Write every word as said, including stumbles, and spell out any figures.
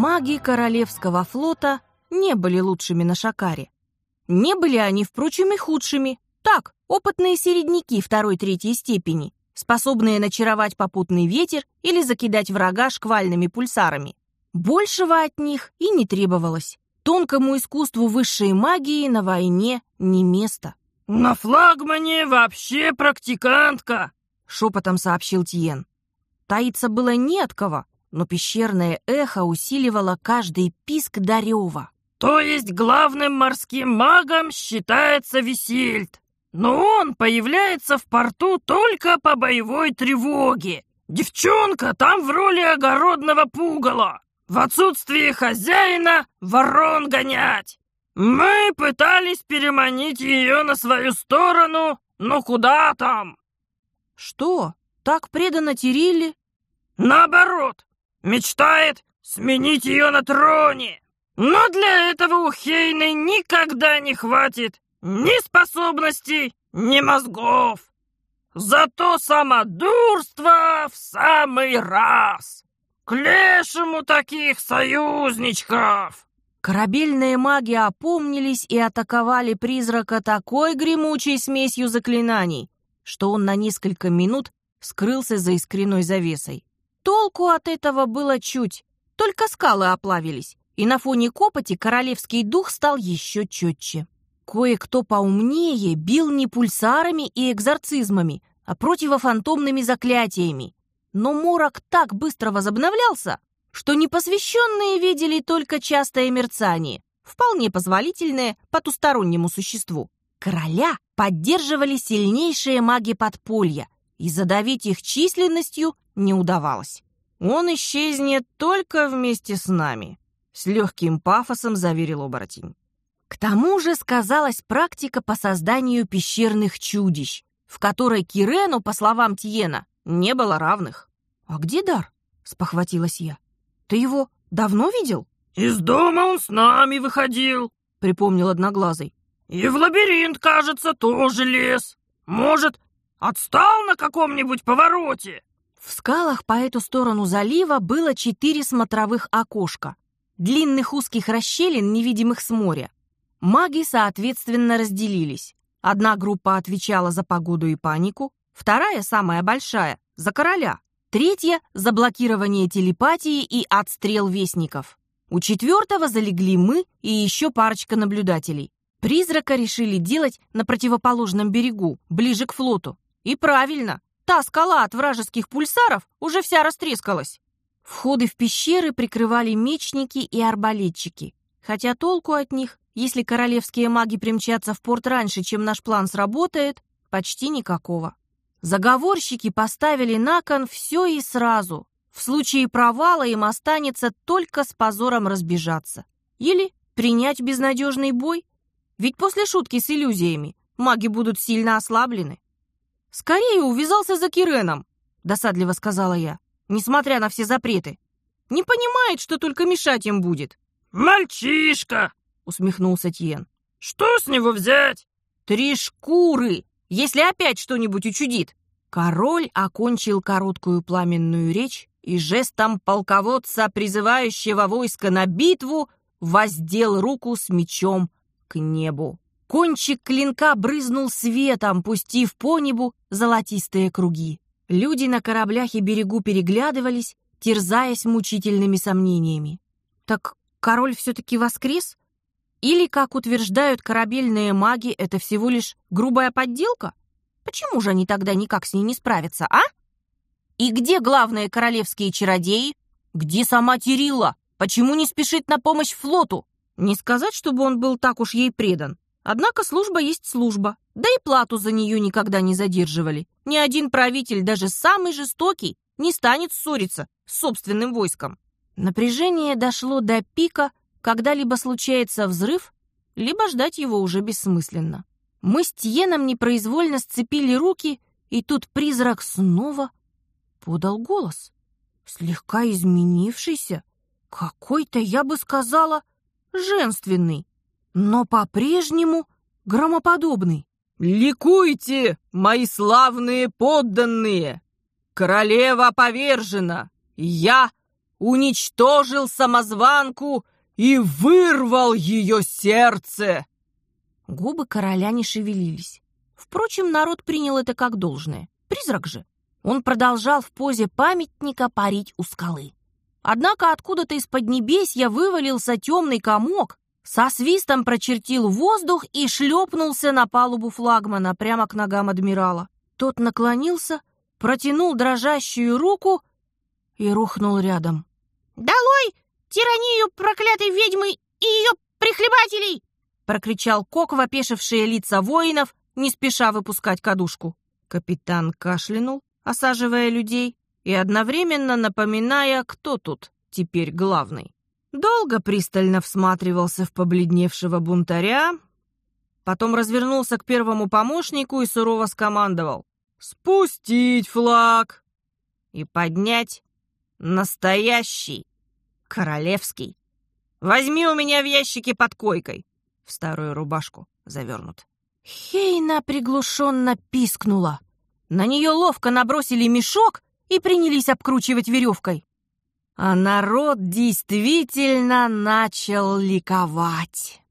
Маги Королевского флота не были лучшими на Шакаре. Не были они, впрочем, и худшими. Так, опытные середняки второй-третьей степени, способные начаровать попутный ветер или закидать врага шквальными пульсарами. Большего от них и не требовалось. Тонкому искусству высшей магии на войне не место. «На флагмане вообще практикантка!» — шепотом сообщил Тиен. Таиться было не от кого, но пещерное эхо усиливало каждый писк до рева. «То есть главным морским магом считается Висельд, но он появляется в порту только по боевой тревоге. Девчонка там в роли огородного пугала. В отсутствие хозяина ворон гонять. Мы пытались переманить ее на свою сторону, но куда там?» «Что, так предано Тирилле?» «Наоборот, мечтает сменить ее на троне. Но для этого у Хейны никогда не хватит ни способностей, ни мозгов. Зато самодурство в самый раз. К лешему таких союзничков!» Корабельные маги опомнились и атаковали призрака такой гремучей смесью заклинаний, что он на несколько минут скрылся за искряной завесой. Толку от этого было чуть, только скалы оплавились, и на фоне копоти королевский дух стал еще четче. Кое-кто поумнее бил не пульсарами и экзорцизмами, а противофантомными заклятиями. Но морок так быстро возобновлялся, что непосвященные видели только частое мерцание, вполне позволительное потустороннему существу. Короля поддерживали сильнейшие маги подполья, и задавить их численностью не удавалось. «Он исчезнет только вместе с нами», — с легким пафосом заверил оборотень. К тому же сказалась практика по созданию пещерных чудищ, в которой Кирену, по словам Тиена, не было равных. «А где дар?» — спохватилась я. «Ты его давно видел?» «Из дома он с нами выходил», — припомнил Одноглазый. «И в лабиринт, кажется, тоже лез. Может, отстал на каком-нибудь повороте?» В скалах по эту сторону залива было четыре смотровых окошка, длинных узких расщелин, невидимых с моря. Маги, соответственно, разделились. Одна группа отвечала за погоду и панику, вторая, самая большая, за короля, третья — за блокирование телепатии и отстрел вестников. У четвертого залегли мы и еще парочка наблюдателей. Призрака решили делать на противоположном берегу, ближе к флоту. И правильно, та скала от вражеских пульсаров уже вся растрескалась. Входы в пещеры прикрывали мечники и арбалетчики, хотя толку от них, если королевские маги примчатся в порт раньше, чем наш план сработает, почти никакого. Заговорщики поставили на кон все и сразу. В случае провала им останется только с позором разбежаться. Или принять безнадежный бой. Ведь после шутки с иллюзиями маги будут сильно ослаблены. «Скорее увязался за Киреном», — досадливо сказала я, несмотря на все запреты. «Не понимает, что только мешать им будет». «Мальчишка!» — усмехнулся Тиен. «Что с него взять?» «Три шкуры, если опять что-нибудь учудит». Король окончил короткую пламенную речь и жестом полководца, призывающего войско на битву, воздел руку с мечом к небу. Кончик клинка брызнул светом, пустив по небу золотистые круги. Люди на кораблях и берегу переглядывались, терзаясь мучительными сомнениями. Так король все-таки воскрес? Или, как утверждают корабельные маги, это всего лишь грубая подделка? Почему же они тогда никак с ней не справятся, а? И где главные королевские чародеи? Где сама Тирилла? Почему не спешит на помощь флоту? Не сказать, чтобы он был так уж ей предан. Однако служба есть служба, да и плату за нее никогда не задерживали. Ни один правитель, даже самый жестокий, не станет ссориться с собственным войском. Напряжение дошло до пика, когда либо случается взрыв, либо ждать его уже бессмысленно. Мы с Тиеном непроизвольно сцепили руки, и тут призрак снова подал голос. Слегка изменившийся, какой-то, я бы сказала, женственный, но по-прежнему громоподобный. «Ликуйте, мои славные подданные! Королева повержена! Я уничтожил самозванку и вырвал ее сердце!» Губы короля не шевелились. Впрочем, народ принял это как должное. Призрак же. Он продолжал в позе памятника парить у скалы. Однако откуда-то из поднебесья вывалился темный комок, со свистом прочертил воздух и шлепнулся на палубу флагмана прямо к ногам адмирала. Тот наклонился, протянул дрожащую руку и рухнул рядом. «Долой тиранию проклятой ведьмы и ее прихлебателей!» прокричал Кок в опешившие лица воинов, не спеша выпускать кадушку. Капитан кашлянул, осаживая людей, и одновременно напоминая, кто тут теперь главный. Долго пристально всматривался в побледневшего бунтаря, потом развернулся к первому помощнику и сурово скомандовал: «Спустить флаг и поднять настоящий, королевский. Возьми у меня в ящике под койкой, в старую рубашку завернут». Хейна приглушенно пискнула. На нее ловко набросили мешок и принялись обкручивать веревкой. А народ действительно начал ликовать.